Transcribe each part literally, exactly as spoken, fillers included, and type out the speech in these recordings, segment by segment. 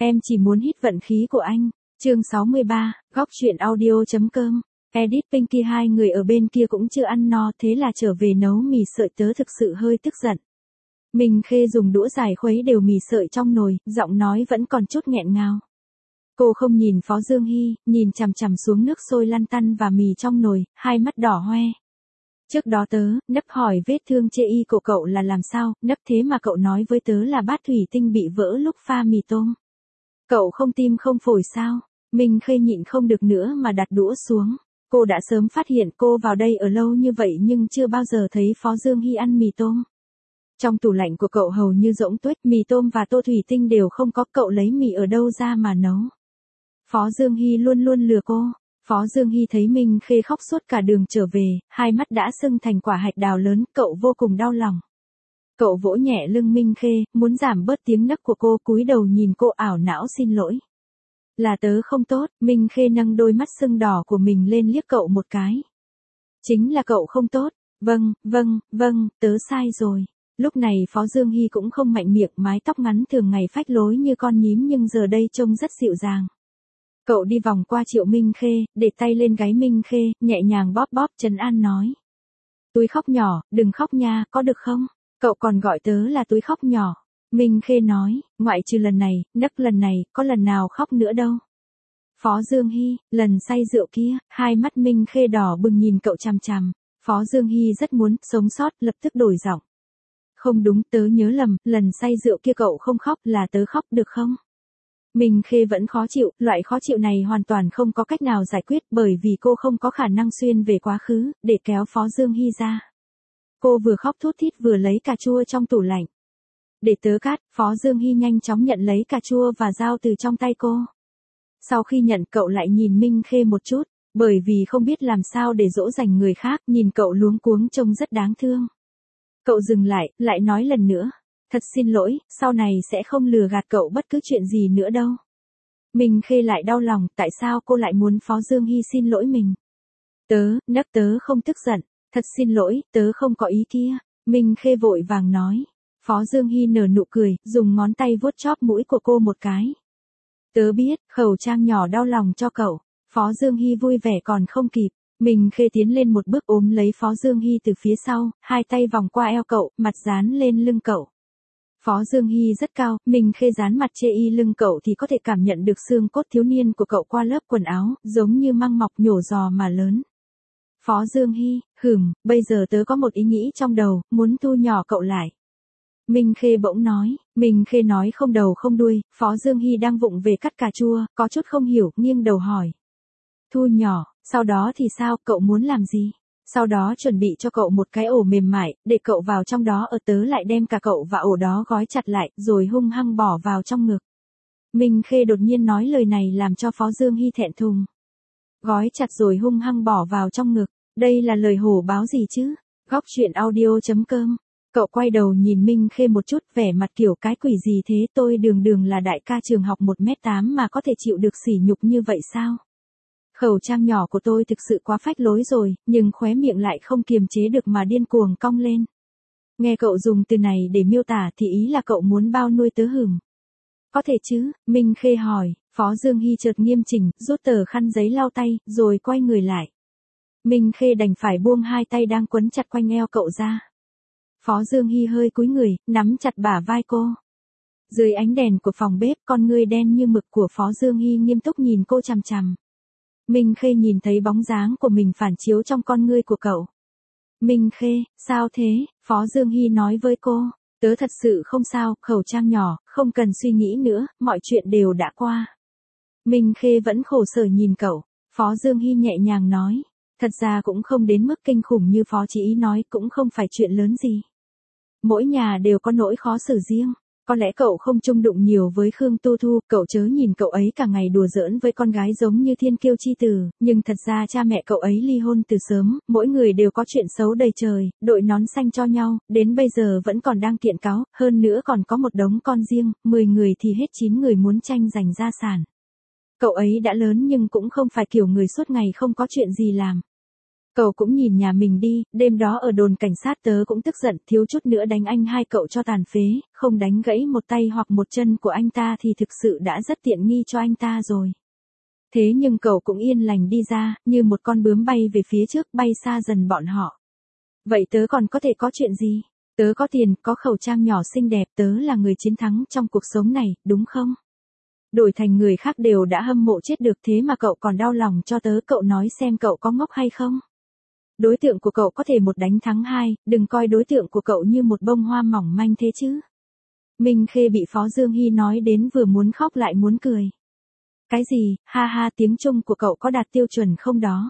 Em chỉ muốn hít vận khí của anh. Chương sáu mươi ba, góc truyện audio.com. Edit Pinky hai người ở bên kia cũng chưa ăn no, thế là trở về nấu mì sợi. Tớ thực sự hơi tức giận. Minh Khê dùng đũa dài khuấy đều mì sợi trong nồi, giọng nói vẫn còn chút nghẹn ngào. Cô không nhìn Phó Dương Hy, nhìn chằm chằm xuống nước sôi lăn tăn và mì trong nồi, hai mắt đỏ hoe. Trước đó tớ, nấp hỏi vết thương chê y của cậu là làm sao, nấp thế mà cậu nói với tớ là bát thủy tinh bị vỡ lúc pha mì tôm. Cậu không tim không phổi sao? Minh Khê nhịn không được nữa mà đặt đũa xuống. Cô đã sớm phát hiện cô vào đây ở lâu như vậy nhưng chưa bao giờ thấy Phó Dương Hy ăn mì tôm. Trong tủ lạnh của cậu hầu như rỗng tuếch, mì tôm và tô thủy tinh đều không có, cậu lấy mì ở đâu ra mà nấu. Phó Dương Hy luôn luôn lừa cô. Phó Dương Hy thấy Minh Khê khóc suốt cả đường trở về, hai mắt đã sưng thành quả hạch đào lớn, cậu vô cùng đau lòng. Cậu vỗ nhẹ lưng Minh Khê, muốn giảm bớt tiếng nấc của cô, cúi đầu nhìn cô ảo não xin lỗi. Là tớ không tốt. Minh Khê nâng đôi mắt sưng đỏ của mình lên liếc cậu một cái. Chính là cậu không tốt. Vâng, vâng, vâng, tớ sai rồi. Lúc này Phó Dương Hy cũng không mạnh miệng, mái tóc ngắn thường ngày phách lối như con nhím nhưng giờ đây trông rất dịu dàng. Cậu đi vòng qua Triệu Minh Khê, để tay lên gáy Minh Khê, nhẹ nhàng bóp bóp trấn an nói. Túi khóc nhỏ, đừng khóc nha, có được không? Cậu còn gọi tớ là túi khóc nhỏ. Minh Khê nói, ngoại trừ lần này, nấc lần này, có lần nào khóc nữa đâu. Phó Dương Hy, lần say rượu kia, hai mắt Minh Khê đỏ bừng nhìn cậu chằm chằm. Phó Dương Hy rất muốn sống sót, lập tức đổi giọng. Không đúng, tớ nhớ lầm, lần say rượu kia cậu không khóc, là tớ khóc được không? Minh Khê vẫn khó chịu, loại khó chịu này hoàn toàn không có cách nào giải quyết bởi vì cô không có khả năng xuyên về quá khứ, để kéo Phó Dương Hy ra. Cô vừa khóc thút thít vừa lấy cà chua trong tủ lạnh. Để tớ cắt, Phó Dương Hy nhanh chóng nhận lấy cà chua và dao từ trong tay cô. Sau khi nhận cậu lại nhìn Minh Khê một chút, bởi vì không biết làm sao để dỗ dành người khác, nhìn cậu luống cuống trông rất đáng thương. Cậu dừng lại, lại nói lần nữa. Thật xin lỗi, sau này sẽ không lừa gạt cậu bất cứ chuyện gì nữa đâu. Minh Khê lại đau lòng, tại sao cô lại muốn Phó Dương Hy xin lỗi mình? Tớ, nấc tớ không tức giận, thật xin lỗi, tớ không có ý kia. Minh Khê vội vàng nói. Phó Dương Hy nở nụ cười, dùng ngón tay vuốt chóp mũi của cô một cái. Tớ biết, khẩu trang nhỏ đau lòng cho cậu. Phó Dương Hy vui vẻ còn không kịp. Minh Khê tiến lên một bước ôm lấy Phó Dương Hy từ phía sau, hai tay vòng qua eo cậu, mặt dán lên lưng cậu. Phó Dương Hy rất cao, Minh Khê dán mặt chê y lưng cậu thì có thể cảm nhận được xương cốt thiếu niên của cậu qua lớp quần áo, giống như măng mọc nhổ giò mà lớn. Phó Dương Hy, hửm, bây giờ tớ có một ý nghĩ trong đầu, muốn thu nhỏ cậu lại. Minh Khê bỗng nói. Minh Khê nói không đầu không đuôi, Phó Dương Hy đang vụng về cắt cà chua, có chút không hiểu, nghiêng đầu hỏi. Thu nhỏ, sau đó thì sao, cậu muốn làm gì? Sau đó chuẩn bị cho cậu một cái ổ mềm mại, để cậu vào trong đó, ở tớ lại đem cả cậu và ổ đó gói chặt lại, rồi hung hăng bỏ vào trong ngực. Minh Khê đột nhiên nói lời này làm cho Phó Dương Hy thẹn thùng. Gói chặt rồi hung hăng bỏ vào trong ngực, đây là lời hổ báo gì chứ? Góc truyện audio.com. Cậu quay đầu nhìn Minh Khê một chút, vẻ mặt kiểu cái quỷ gì thế, tôi đường đường là đại ca trường học một mét tám mà có thể chịu được sỉ nhục như vậy sao? Khẩu trang nhỏ của tôi thực sự quá phách lối rồi, nhưng khóe miệng lại không kiềm chế được mà điên cuồng cong lên. Nghe cậu dùng từ này để miêu tả thì ý là cậu muốn bao nuôi tớ hửm. Có thể chứ? Minh Khê hỏi. Phó Dương Hy chợt nghiêm chỉnh, rút tờ khăn giấy lau tay, rồi quay người lại. Minh Khê đành phải buông hai tay đang quấn chặt quanh eo cậu ra. Phó Dương Hy hơi cúi người, nắm chặt bả vai cô. Dưới ánh đèn của phòng bếp, con ngươi đen như mực của Phó Dương Hy nghiêm túc nhìn cô chằm chằm. Minh Khê nhìn thấy bóng dáng của mình phản chiếu trong con ngươi của cậu. Minh Khê, sao thế? Phó Dương Hy nói với cô. Tớ thật sự không sao, khẩu trang nhỏ, không cần suy nghĩ nữa, mọi chuyện đều đã qua. Minh Khê vẫn khổ sở nhìn cậu. Phó Dương Hy nhẹ nhàng nói. Thật ra cũng không đến mức kinh khủng như Phó Chí Ý nói, cũng không phải chuyện lớn gì. Mỗi nhà đều có nỗi khó xử riêng. Có lẽ cậu không chung đụng nhiều với Khương Tu Thu, cậu chớ nhìn cậu ấy cả ngày đùa giỡn với con gái giống như thiên kiêu chi tử, nhưng thật ra cha mẹ cậu ấy ly hôn từ sớm, mỗi người đều có chuyện xấu đầy trời, đội nón xanh cho nhau, đến bây giờ vẫn còn đang kiện cáo, hơn nữa còn có một đống con riêng, mười người thì hết chín người muốn tranh giành gia sản. Cậu ấy đã lớn nhưng cũng không phải kiểu người suốt ngày không có chuyện gì làm. Cậu cũng nhìn nhà mình đi, đêm đó ở đồn cảnh sát tớ cũng tức giận, thiếu chút nữa đánh anh hai cậu cho tàn phế, không đánh gãy một tay hoặc một chân của anh ta thì thực sự đã rất tiện nghi cho anh ta rồi. Thế nhưng cậu cũng yên lành đi ra, như một con bướm bay về phía trước, bay xa dần bọn họ. Vậy tớ còn có thể có chuyện gì? Tớ có tiền, có khẩu trang nhỏ xinh đẹp, tớ là người chiến thắng trong cuộc sống này, đúng không? Đổi thành người khác đều đã hâm mộ chết được, thế mà cậu còn đau lòng cho tớ, cậu nói xem cậu có ngốc hay không? Đối tượng của cậu có thể một đánh thắng hai, đừng coi đối tượng của cậu như một bông hoa mỏng manh thế chứ. Minh Khê bị Phó Dương Hy nói đến vừa muốn khóc lại muốn cười. Cái gì, ha ha, tiếng Trung của cậu có đạt tiêu chuẩn không đó?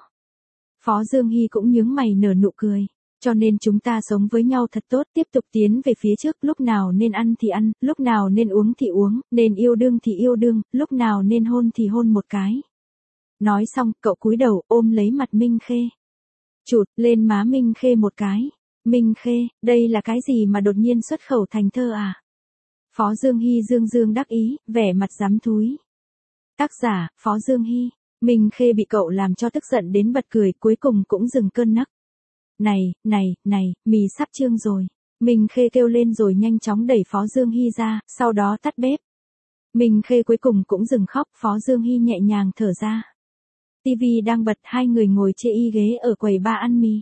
Phó Dương Hy cũng nhướng mày nở nụ cười. Cho nên chúng ta sống với nhau thật tốt, tiếp tục tiến về phía trước, lúc nào nên ăn thì ăn, lúc nào nên uống thì uống, nên yêu đương thì yêu đương, lúc nào nên hôn thì hôn một cái. Nói xong, cậu cúi đầu ôm lấy mặt Minh Khê. Chụt lên má Minh Khê một cái. Minh Khê, đây là cái gì mà đột nhiên xuất khẩu thành thơ à? Phó Dương Hy dương dương đắc ý, vẻ mặt dám thúi. Tác giả, Phó Dương Hy. Minh Khê bị cậu làm cho tức giận đến bật cười, cuối cùng cũng dừng cơn nấc. Này, này, này, mì sắp trương rồi. Minh Khê kêu lên rồi nhanh chóng đẩy Phó Dương Hy ra, sau đó tắt bếp. Minh Khê cuối cùng cũng dừng khóc, Phó Dương Hy nhẹ nhàng thở ra. Tivi đang bật, hai người ngồi chê y ghế ở quầy ba ăn mì.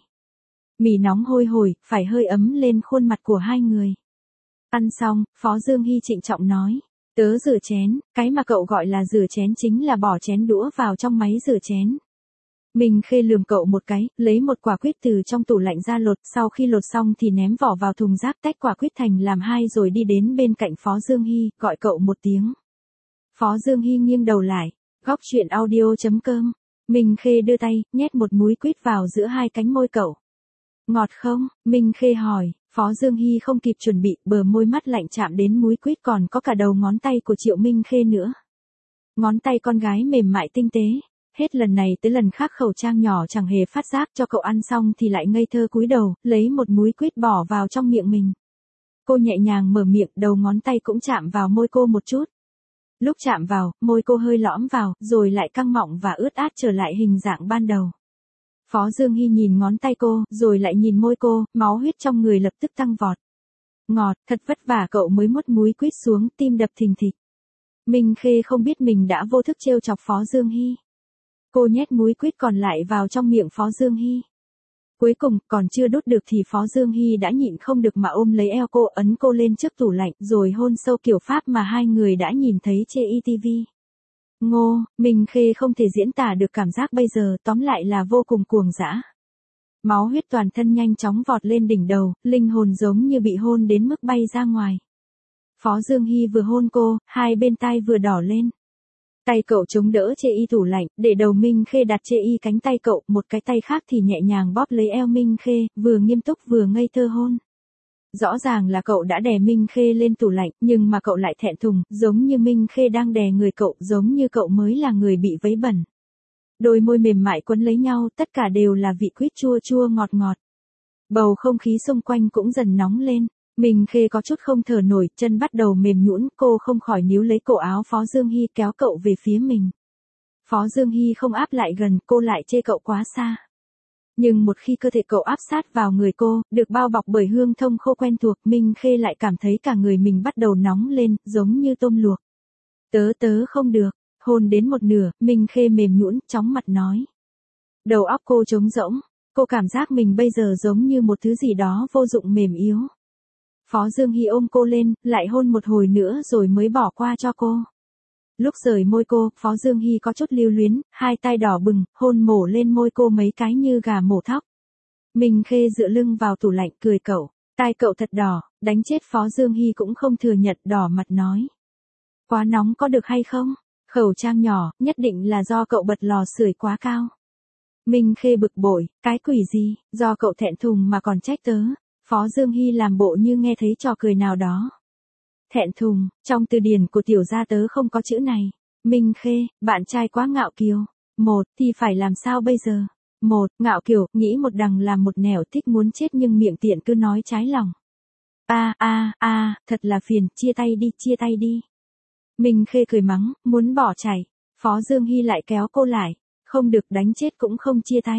Mì nóng hôi hổi, phải hơi ấm lên khuôn mặt của hai người. Ăn xong, Phó Dương Hy trịnh trọng nói. Tớ rửa chén, cái mà cậu gọi là rửa chén chính là bỏ chén đũa vào trong máy rửa chén. Minh Khê lườm cậu một cái, lấy một quả quýt từ trong tủ lạnh ra lột, sau khi lột xong thì ném vỏ vào thùng rác, tách quả quýt thành làm hai rồi đi đến bên cạnh Phó Dương Hy, gọi cậu một tiếng. Phó Dương Hy nghiêng đầu lại, góc chuyện audio chấm com. Minh Khê đưa tay, nhét một múi quýt vào giữa hai cánh môi cậu. Ngọt không? Minh Khê hỏi. Phó Dương Hy không kịp chuẩn bị, bờ môi mắt lạnh chạm đến múi quýt, còn có cả đầu ngón tay của Triệu Minh Khê nữa. Ngón tay con gái mềm mại tinh tế. Hết lần này tới lần khác khẩu trang nhỏ chẳng hề phát giác, cho cậu ăn xong thì lại ngây thơ cúi đầu, lấy một múi quýt bỏ vào trong miệng mình. Cô nhẹ nhàng mở miệng, đầu ngón tay cũng chạm vào môi cô một chút. Lúc chạm vào, môi cô hơi lõm vào, rồi lại căng mọng và ướt át trở lại hình dạng ban đầu. Phó Dương Hy nhìn ngón tay cô, rồi lại nhìn môi cô, máu huyết trong người lập tức tăng vọt. Ngọt, thật vất vả cậu mới mút múi quýt xuống, tim đập thình thịch. Minh Khê không biết mình đã vô thức trêu chọc Phó Dương Hy. Cô nhét múi quýt còn lại vào trong miệng Phó Dương Hy. Cuối cùng, còn chưa đút được thì Phó Dương Hy đã nhịn không được mà ôm lấy eo cô, ấn cô lên trước tủ lạnh, rồi hôn sâu kiểu Pháp mà hai người đã nhìn thấy trên i ti vi. Ngô, Minh Khê không thể diễn tả được cảm giác bây giờ, tóm lại là vô cùng cuồng dã. Máu huyết toàn thân nhanh chóng vọt lên đỉnh đầu, linh hồn giống như bị hôn đến mức bay ra ngoài. Phó Dương Hy vừa hôn cô, hai bên tai vừa đỏ lên. Tay cậu chống đỡ chê y tủ lạnh, để đầu Minh Khê đặt chê y cánh tay cậu, một cái tay khác thì nhẹ nhàng bóp lấy eo Minh Khê, vừa nghiêm túc vừa ngây thơ hôn. Rõ ràng là cậu đã đè Minh Khê lên tủ lạnh, nhưng mà cậu lại thẹn thùng, giống như Minh Khê đang đè người cậu, giống như cậu mới là người bị vấy bẩn. Đôi môi mềm mại quấn lấy nhau, tất cả đều là vị quýt chua chua ngọt ngọt. Bầu không khí xung quanh cũng dần nóng lên. Minh Khê có chút không thở nổi, chân bắt đầu mềm nhũn, cô không khỏi níu lấy cổ áo Phó Dương Hy kéo cậu về phía mình. Phó Dương Hy không áp lại gần, cô lại chê cậu quá xa. Nhưng một khi cơ thể cậu áp sát vào người cô, được bao bọc bởi hương thơm khô quen thuộc, Minh Khê lại cảm thấy cả người mình bắt đầu nóng lên, giống như tôm luộc. Tớ tớ không được, hôn đến một nửa, Minh Khê mềm nhũn, chóng mặt nói. Đầu óc cô trống rỗng, cô cảm giác mình bây giờ giống như một thứ gì đó vô dụng mềm yếu. Phó Dương Hy ôm cô lên, lại hôn một hồi nữa rồi mới bỏ qua cho cô. Lúc rời môi cô, Phó Dương Hy có chút lưu luyến, hai tay đỏ bừng, hôn mổ lên môi cô mấy cái như gà mổ thóc. Minh Khê dựa lưng vào tủ lạnh cười cậu, tai cậu thật đỏ, đánh chết Phó Dương Hy cũng không thừa nhận, đỏ mặt nói. Quá nóng có được hay không? Khẩu trang nhỏ, nhất định là do cậu bật lò sưởi quá cao. Minh Khê bực bội, cái quỷ gì, do cậu thẹn thùng mà còn trách tớ. Phó Dương Hy làm bộ như nghe thấy trò cười nào đó. Thẹn thùng, trong từ điển của tiểu gia tớ không có chữ này. Minh Khê, bạn trai quá ngạo kiều. Một, thì phải làm sao bây giờ? Một, ngạo kiều, nghĩ một đằng làm một nẻo, thích muốn chết nhưng miệng tiện cứ nói trái lòng. A a a, thật là phiền, chia tay đi, chia tay đi. Minh Khê cười mắng, muốn bỏ chạy. Phó Dương Hy lại kéo cô lại. Không được, đánh chết cũng không chia tay.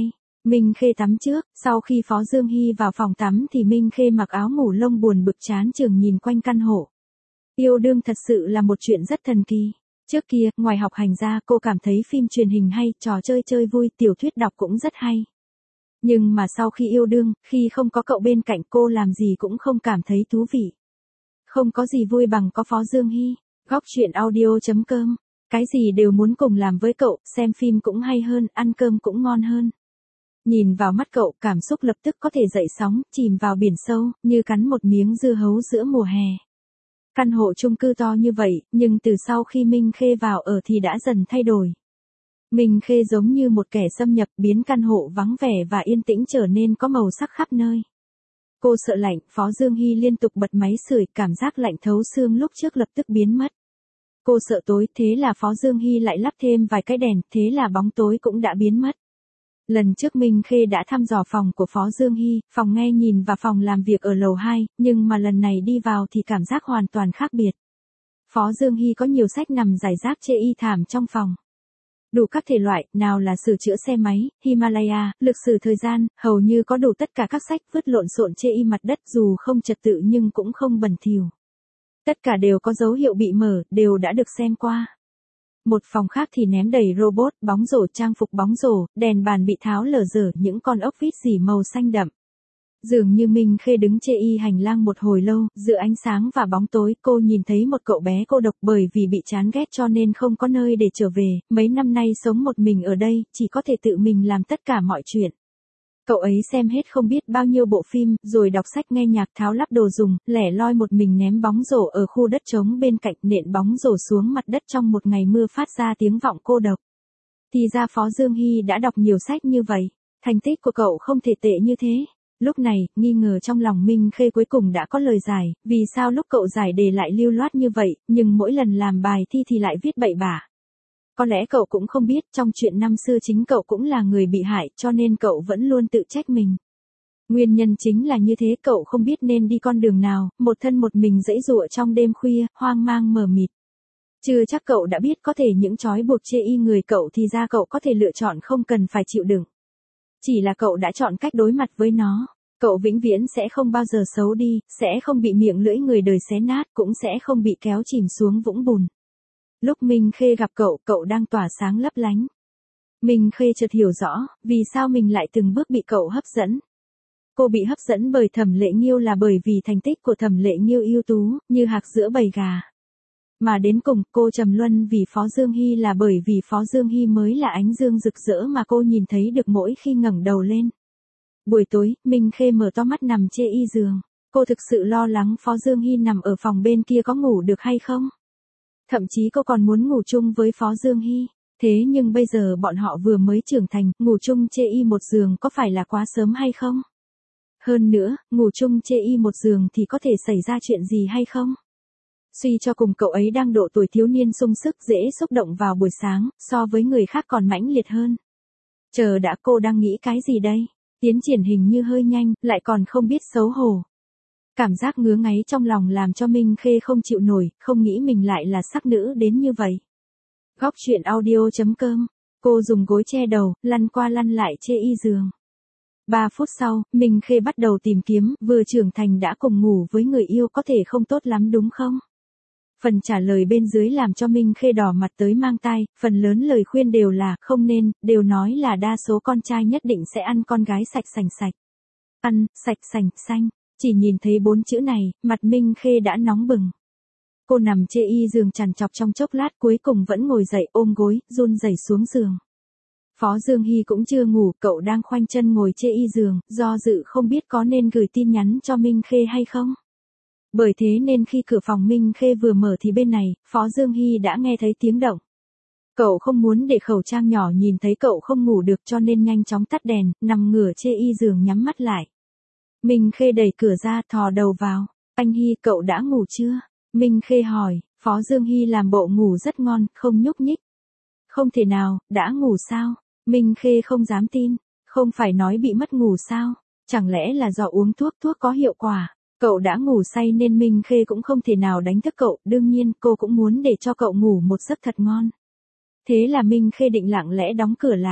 Minh Khê tắm trước, sau khi Phó Dương Hy vào phòng tắm thì Minh Khê mặc áo ngủ lông buồn bực chán chường nhìn quanh căn hộ. Yêu đương thật sự là một chuyện rất thần kỳ. Trước kia, ngoài học hành ra cô cảm thấy phim truyền hình hay, trò chơi chơi vui, tiểu thuyết đọc cũng rất hay. Nhưng mà sau khi yêu đương, khi không có cậu bên cạnh cô làm gì cũng không cảm thấy thú vị. Không có gì vui bằng có Phó Dương Hy. Góc chuyện audio chấm com. Cái gì đều muốn cùng làm với cậu, xem phim cũng hay hơn, ăn cơm cũng ngon hơn. Nhìn vào mắt cậu, cảm xúc lập tức có thể dậy sóng, chìm vào biển sâu, như cắn một miếng dưa hấu giữa mùa hè. Căn hộ chung cư to như vậy, nhưng từ sau khi Minh Khê vào ở thì đã dần thay đổi. Minh Khê giống như một kẻ xâm nhập, biến căn hộ vắng vẻ và yên tĩnh trở nên có màu sắc khắp nơi. Cô sợ lạnh, Phó Dương Hy liên tục bật máy sưởi, cảm giác lạnh thấu xương lúc trước lập tức biến mất. Cô sợ tối, thế là Phó Dương Hy lại lắp thêm vài cái đèn, thế là bóng tối cũng đã biến mất. Lần trước Minh Khê đã thăm dò phòng của Phó Dương Hy, phòng nghe nhìn và phòng làm việc ở lầu hai, nhưng mà lần này đi vào thì cảm giác hoàn toàn khác biệt. Phó Dương Hy có nhiều sách nằm rải rác chê y thảm trong phòng. Đủ các thể loại, nào là sửa chữa xe máy, Himalaya, lịch sử thời gian, hầu như có đủ tất cả các sách vứt lộn xộn chê y mặt đất dù không trật tự nhưng cũng không bẩn thỉu. Tất cả đều có dấu hiệu bị mở, đều đã được xem qua. Một phòng khác thì ném đầy robot, bóng rổ, trang phục bóng rổ, đèn bàn bị tháo lở dở, những con ốc vít dỉ màu xanh đậm. Dường như Minh Khê đứng chê y hành lang một hồi lâu, giữa ánh sáng và bóng tối, cô nhìn thấy một cậu bé cô độc bởi vì bị chán ghét cho nên không có nơi để trở về, mấy năm nay sống một mình ở đây, chỉ có thể tự mình làm tất cả mọi chuyện. Cậu ấy xem hết không biết bao nhiêu bộ phim, rồi đọc sách nghe nhạc tháo lắp đồ dùng, lẻ loi một mình ném bóng rổ ở khu đất trống bên cạnh, nện bóng rổ xuống mặt đất trong một ngày mưa phát ra tiếng vọng cô độc. Thì ra Phó Dương Hy đã đọc nhiều sách như vậy, thành tích của cậu không thể tệ như thế. Lúc này, nghi ngờ trong lòng Minh Khê cuối cùng đã có lời giải, vì sao lúc cậu giải đề lại lưu loát như vậy, nhưng mỗi lần làm bài thi thì lại viết bậy bạ. Có lẽ cậu cũng không biết, trong chuyện năm xưa chính cậu cũng là người bị hại, cho nên cậu vẫn luôn tự trách mình. Nguyên nhân chính là như thế, cậu không biết nên đi con đường nào, một thân một mình giãy giụa trong đêm khuya, hoang mang mờ mịt. Chưa chắc cậu đã biết có thể những trói buộc chê y người cậu thì ra cậu có thể lựa chọn không cần phải chịu đựng. Chỉ là cậu đã chọn cách đối mặt với nó. Cậu vĩnh viễn sẽ không bao giờ xấu đi, sẽ không bị miệng lưỡi người đời xé nát, cũng sẽ không bị kéo chìm xuống vũng bùn. Lúc Minh Khê gặp cậu, cậu đang tỏa sáng lấp lánh. Minh Khê chợt hiểu rõ, vì sao mình lại từng bước bị cậu hấp dẫn. Cô bị hấp dẫn bởi Thẩm Lệ Nghiêu là bởi vì thành tích của Thẩm Lệ Nghiêu ưu tú, như hạc giữa bầy gà. Mà đến cùng, cô trầm luân vì Phó Dương Hy là bởi vì Phó Dương Hy mới là ánh dương rực rỡ mà cô nhìn thấy được mỗi khi ngẩng đầu lên. Buổi tối, Minh Khê mở to mắt nằm chê y giường. Cô thực sự lo lắng Phó Dương Hy nằm ở phòng bên kia có ngủ được hay không. Thậm chí cô còn muốn ngủ chung với Phó Dương Hy. Thế nhưng bây giờ bọn họ vừa mới trưởng thành, ngủ chung chê y một giường có phải là quá sớm hay không? Hơn nữa, ngủ chung chê y một giường thì có thể xảy ra chuyện gì hay không? Suy cho cùng cậu ấy đang độ tuổi thiếu niên sung sức dễ xúc động vào buổi sáng, so với người khác còn mãnh liệt hơn. Chờ đã, cô đang nghĩ cái gì đây? Tiến triển hình như hơi nhanh, lại còn không biết xấu hổ. Cảm giác ngứa ngáy trong lòng làm cho Minh Khê không chịu nổi, không nghĩ mình lại là sắc nữ đến như vậy. Góc chuyện audio chấm com. Cô dùng gối che đầu, lăn qua lăn lại chê y giường. Ba phút sau, Minh Khê bắt đầu tìm kiếm, vừa trưởng thành đã cùng ngủ với người yêu có thể không tốt lắm đúng không? Phần trả lời bên dưới làm cho Minh Khê đỏ mặt tới mang tai, phần lớn lời khuyên đều là không nên, đều nói là đa số con trai nhất định sẽ ăn con gái sạch sành sạch. Ăn, sạch sành xanh, chỉ nhìn thấy bốn chữ này, mặt Minh Khê đã nóng bừng. Cô nằm chê y giường trằn trọc trong chốc lát cuối cùng vẫn ngồi dậy ôm gối, run rẩy xuống giường. Phó Dương Hy cũng chưa ngủ, cậu đang khoanh chân ngồi chê y giường, do dự không biết có nên gửi tin nhắn cho Minh Khê hay không. Bởi thế nên khi cửa phòng Minh Khê vừa mở thì bên này, Phó Dương Hy đã nghe thấy tiếng động. Cậu không muốn để khẩu trang nhỏ nhìn thấy cậu không ngủ được cho nên nhanh chóng tắt đèn, nằm ngửa chê y giường nhắm mắt lại. Minh Khê đẩy cửa ra, thò đầu vào. Anh Hy, cậu đã ngủ chưa? Minh Khê hỏi. Phó Dương Hy làm bộ ngủ rất ngon, không nhúc nhích. Không thể nào, đã ngủ sao? Minh Khê không dám tin. Không phải nói bị mất ngủ sao? Chẳng lẽ là do uống thuốc thuốc có hiệu quả? Cậu đã ngủ say nên Minh Khê cũng không thể nào đánh thức cậu, đương nhiên cô cũng muốn để cho cậu ngủ một giấc thật ngon. Thế là Minh Khê định lặng lẽ đóng cửa lại.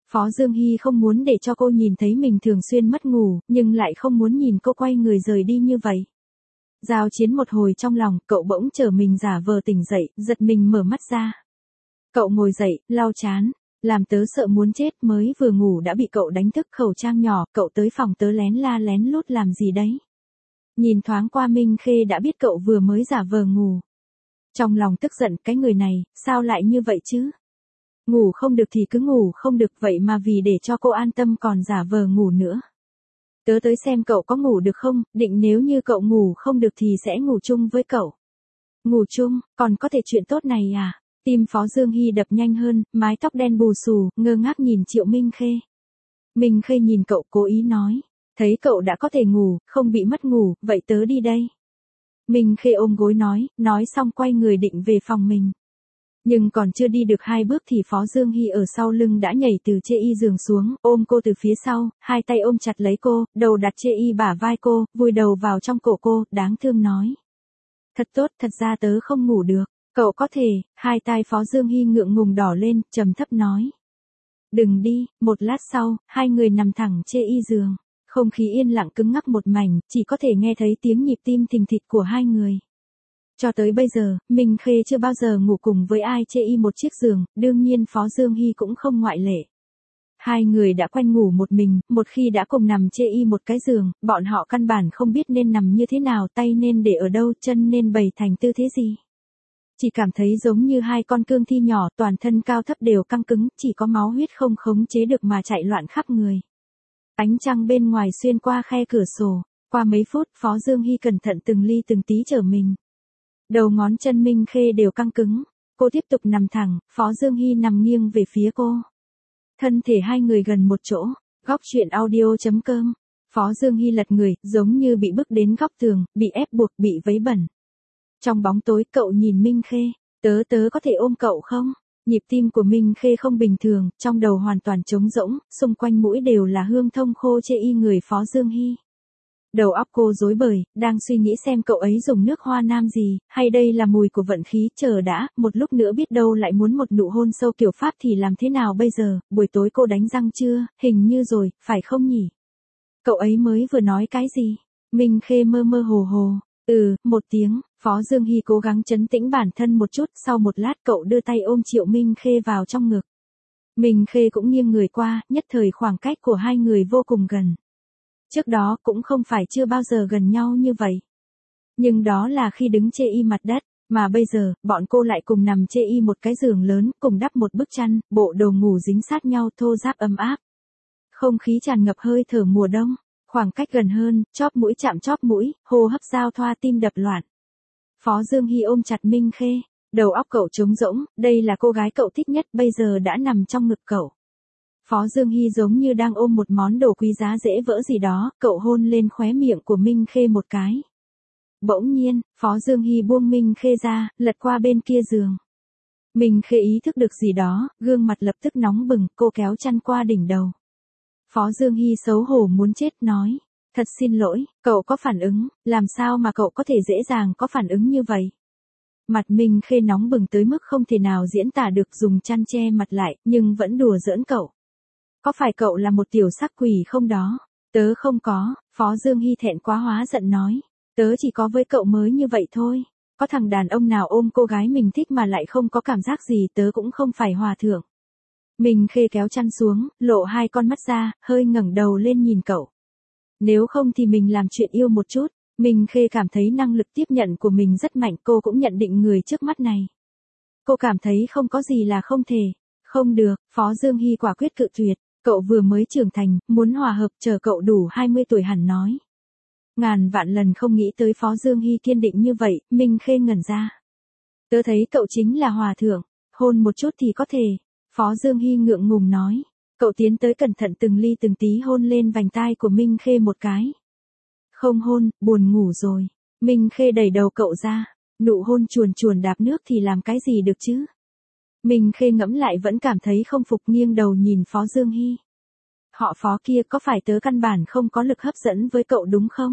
Phó Dương Hy không muốn để cho cô nhìn thấy mình thường xuyên mất ngủ, nhưng lại không muốn nhìn cô quay người rời đi như vậy. Giao chiến một hồi trong lòng, cậu bỗng chờ mình giả vờ tỉnh dậy, giật mình mở mắt ra. Cậu ngồi dậy, lau chán, làm tớ sợ muốn chết, mới vừa ngủ đã bị cậu đánh thức. Khẩu trang nhỏ, cậu tới phòng tớ lén la lén lút làm gì đấy? Nhìn thoáng qua Minh Khê đã biết cậu vừa mới giả vờ ngủ. Trong lòng tức giận, cái người này, sao lại như vậy chứ? Ngủ không được thì cứ ngủ không được, vậy mà vì để cho cô an tâm còn giả vờ ngủ nữa. Tớ tới xem cậu có ngủ được không, định nếu như cậu ngủ không được thì sẽ ngủ chung với cậu. Ngủ chung, còn có thể chuyện tốt này à? Tim Phó Dương Hy đập nhanh hơn, mái tóc đen bù xù, ngơ ngác nhìn Triệu Minh Khê. Minh Khê nhìn cậu cố ý nói, thấy cậu đã có thể ngủ, không bị mất ngủ, vậy tớ đi đây. Minh Khê ôm gối nói, nói xong quay người định về phòng mình. Nhưng còn chưa đi được hai bước thì Phó Dương Hy ở sau lưng đã nhảy từ chê y giường xuống, ôm cô từ phía sau, hai tay ôm chặt lấy cô, đầu đặt chê y bả vai cô, vùi đầu vào trong cổ cô, đáng thương nói. Thật tốt, thật ra tớ không ngủ được, cậu có thể, hai tai Phó Dương Hy ngượng ngùng đỏ lên, trầm thấp nói. Đừng đi, một lát sau, hai người nằm thẳng chê y giường, không khí yên lặng cứng ngắc một mảnh, chỉ có thể nghe thấy tiếng nhịp tim thình thịch của hai người. Cho tới bây giờ, Minh Khê chưa bao giờ ngủ cùng với ai chê y một chiếc giường, đương nhiên Phó Dương Hy cũng không ngoại lệ. Hai người đã quen ngủ một mình, một khi đã cùng nằm chê y một cái giường, bọn họ căn bản không biết nên nằm như thế nào, tay nên để ở đâu, chân nên bày thành tư thế gì. Chỉ cảm thấy giống như hai con cương thi nhỏ, toàn thân cao thấp đều căng cứng, chỉ có máu huyết không khống chế được mà chạy loạn khắp người. Ánh trăng bên ngoài xuyên qua khe cửa sổ, qua mấy phút Phó Dương Hy cẩn thận từng ly từng tí trở mình. Đầu ngón chân Minh Khê đều căng cứng, cô tiếp tục nằm thẳng, Phó Dương Hy nằm nghiêng về phía cô. Thân thể hai người gần một chỗ, góc truyện audio chấm com. Phó Dương Hy lật người, giống như bị bước đến góc tường, bị ép buộc, bị vấy bẩn. Trong bóng tối cậu nhìn Minh Khê, tớ tớ có thể ôm cậu không? Nhịp tim của Minh Khê không bình thường, trong đầu hoàn toàn trống rỗng, xung quanh mũi đều là hương thơm khô chê y người Phó Dương Hy. Đầu óc cô rối bời, đang suy nghĩ xem cậu ấy dùng nước hoa nam gì, hay đây là mùi của vận khí, chờ đã, một lúc nữa biết đâu lại muốn một nụ hôn sâu kiểu Pháp thì làm thế nào bây giờ, buổi tối cô đánh răng chưa, hình như rồi, phải không nhỉ? Cậu ấy mới vừa nói cái gì? Minh Khê mơ mơ hồ hồ, ừ, một tiếng, Phó Dương Hy cố gắng trấn tĩnh bản thân một chút, sau một lát cậu đưa tay ôm Triệu Minh Khê vào trong ngực. Minh Khê cũng nghiêng người qua, nhất thời khoảng cách của hai người vô cùng gần. Trước đó cũng không phải chưa bao giờ gần nhau như vậy. Nhưng đó là khi đứng chê y mặt đất, mà bây giờ, bọn cô lại cùng nằm chê y một cái giường lớn, cùng đắp một bức chăn, bộ đồ ngủ dính sát nhau thô ráp ấm áp. Không khí tràn ngập hơi thở mùa đông, khoảng cách gần hơn, chóp mũi chạm chóp mũi, hô hấp giao thoa tim đập loạn. Phó Dương Hy ôm chặt Minh Khê, đầu óc cậu trống rỗng, đây là cô gái cậu thích nhất, bây giờ đã nằm trong ngực cậu. Phó Dương Hy giống như đang ôm một món đồ quý giá dễ vỡ gì đó, cậu hôn lên khóe miệng của Minh Khê một cái. Bỗng nhiên, Phó Dương Hy buông Minh Khê ra, lật qua bên kia giường. Minh Khê ý thức được gì đó, gương mặt lập tức nóng bừng, cô kéo chăn qua đỉnh đầu. Phó Dương Hy xấu hổ muốn chết nói, thật xin lỗi, cậu có phản ứng, làm sao mà cậu có thể dễ dàng có phản ứng như vậy? Mặt Minh Khê nóng bừng tới mức không thể nào diễn tả được, dùng chăn che mặt lại, nhưng vẫn đùa giỡn cậu. Có phải cậu là một tiểu sắc quỷ không đó? Tớ không có, Phó Dương Hy thẹn quá hóa giận nói. Tớ chỉ có với cậu mới như vậy thôi. Có thằng đàn ông nào ôm cô gái mình thích mà lại không có cảm giác gì, tớ cũng không phải hòa thượng. Minh Khê kéo chăn xuống, lộ hai con mắt ra, hơi ngẩng đầu lên nhìn cậu. Nếu không thì mình làm chuyện yêu một chút. Minh Khê cảm thấy năng lực tiếp nhận của mình rất mạnh, cô cũng nhận định người trước mắt này. Cô cảm thấy không có gì là không thể. Không được, Phó Dương Hy quả quyết cự tuyệt. Cậu vừa mới trưởng thành, muốn hòa hợp, chờ cậu đủ hai mươi tuổi hẳn nói. Ngàn vạn lần không nghĩ tới Phó Dương Hy kiên định như vậy, Minh Khê ngẩn ra. Tớ thấy cậu chính là hòa thượng, hôn một chút thì có thể. Phó Dương Hy ngượng ngùng nói. Cậu tiến tới cẩn thận từng ly từng tí hôn lên vành tai của Minh Khê một cái. Không hôn, buồn ngủ rồi. Minh Khê đẩy đầu cậu ra. Nụ hôn chuồn chuồn đạp nước thì làm cái gì được chứ? Minh Khê ngẫm lại vẫn cảm thấy không phục, nghiêng đầu nhìn Phó Dương Hy. Họ Phó kia, có phải tớ căn bản không có lực hấp dẫn với cậu đúng không?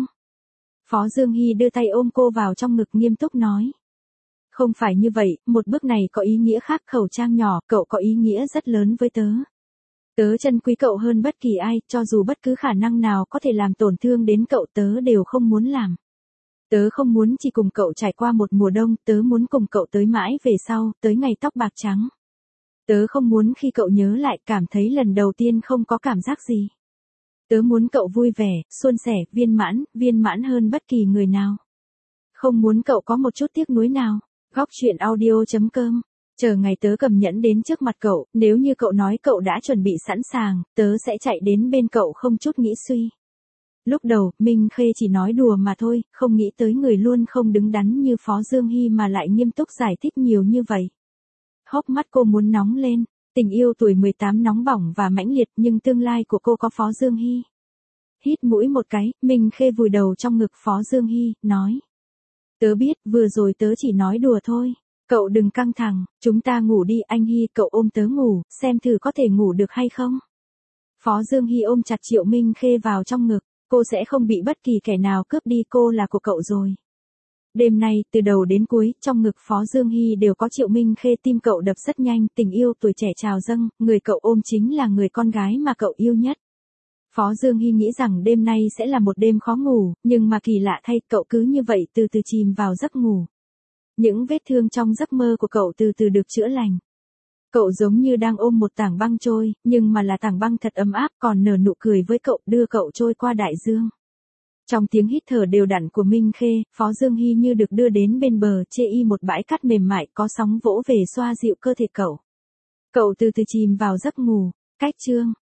Phó Dương Hy đưa tay ôm cô vào trong ngực nghiêm túc nói. Không phải như vậy, một bước này có ý nghĩa khác, khẩu trang nhỏ, cậu có ý nghĩa rất lớn với tớ. Tớ trân quý cậu hơn bất kỳ ai, cho dù bất cứ khả năng nào có thể làm tổn thương đến cậu tớ đều không muốn làm. Tớ không muốn chỉ cùng cậu trải qua một mùa đông, tớ muốn cùng cậu tới mãi về sau, tới ngày tóc bạc trắng. Tớ không muốn khi cậu nhớ lại cảm thấy lần đầu tiên không có cảm giác gì. Tớ muốn cậu vui vẻ, suôn sẻ, viên mãn, viên mãn hơn bất kỳ người nào. Không muốn cậu có một chút tiếc nuối nào. Góc chuyện audio chấm com. Chờ ngày tớ cầm nhẫn đến trước mặt cậu, nếu như cậu nói cậu đã chuẩn bị sẵn sàng, tớ sẽ chạy đến bên cậu không chút nghĩ suy. Lúc đầu, Minh Khê chỉ nói đùa mà thôi, không nghĩ tới người luôn không đứng đắn như Phó Dương Hy mà lại nghiêm túc giải thích nhiều như vậy. Hốc mắt cô muốn nóng lên, tình yêu tuổi mười tám nóng bỏng và mãnh liệt nhưng tương lai của cô có Phó Dương Hy. Hít mũi một cái, Minh Khê vùi đầu trong ngực Phó Dương Hy, nói. Tớ biết, vừa rồi tớ chỉ nói đùa thôi. Cậu đừng căng thẳng, chúng ta ngủ đi anh Hy, cậu ôm tớ ngủ, xem thử có thể ngủ được hay không. Phó Dương Hy ôm chặt Triệu Minh Khê vào trong ngực, cô sẽ không bị bất kỳ kẻ nào cướp đi, cô là của cậu rồi. Đêm nay, từ đầu đến cuối, trong ngực Phó Dương Hy đều có Triệu Minh Khê, tim cậu đập rất nhanh, tình yêu tuổi trẻ trào dâng, người cậu ôm chính là người con gái mà cậu yêu nhất. Phó Dương Hy nghĩ rằng đêm nay sẽ là một đêm khó ngủ, nhưng mà kỳ lạ thay, cậu cứ như vậy từ từ chìm vào giấc ngủ. Những vết thương trong giấc mơ của cậu từ từ được chữa lành. Cậu giống như đang ôm một tảng băng trôi, nhưng mà là tảng băng thật ấm áp, còn nở nụ cười với cậu, đưa cậu trôi qua đại dương. Trong tiếng hít thở đều đặn của Minh Khê, Phó Dương Hy như được đưa đến bên bờ, chê y một bãi cát mềm mại có sóng vỗ về xoa dịu cơ thể cậu. Cậu từ từ chìm vào giấc ngủ. Cách chương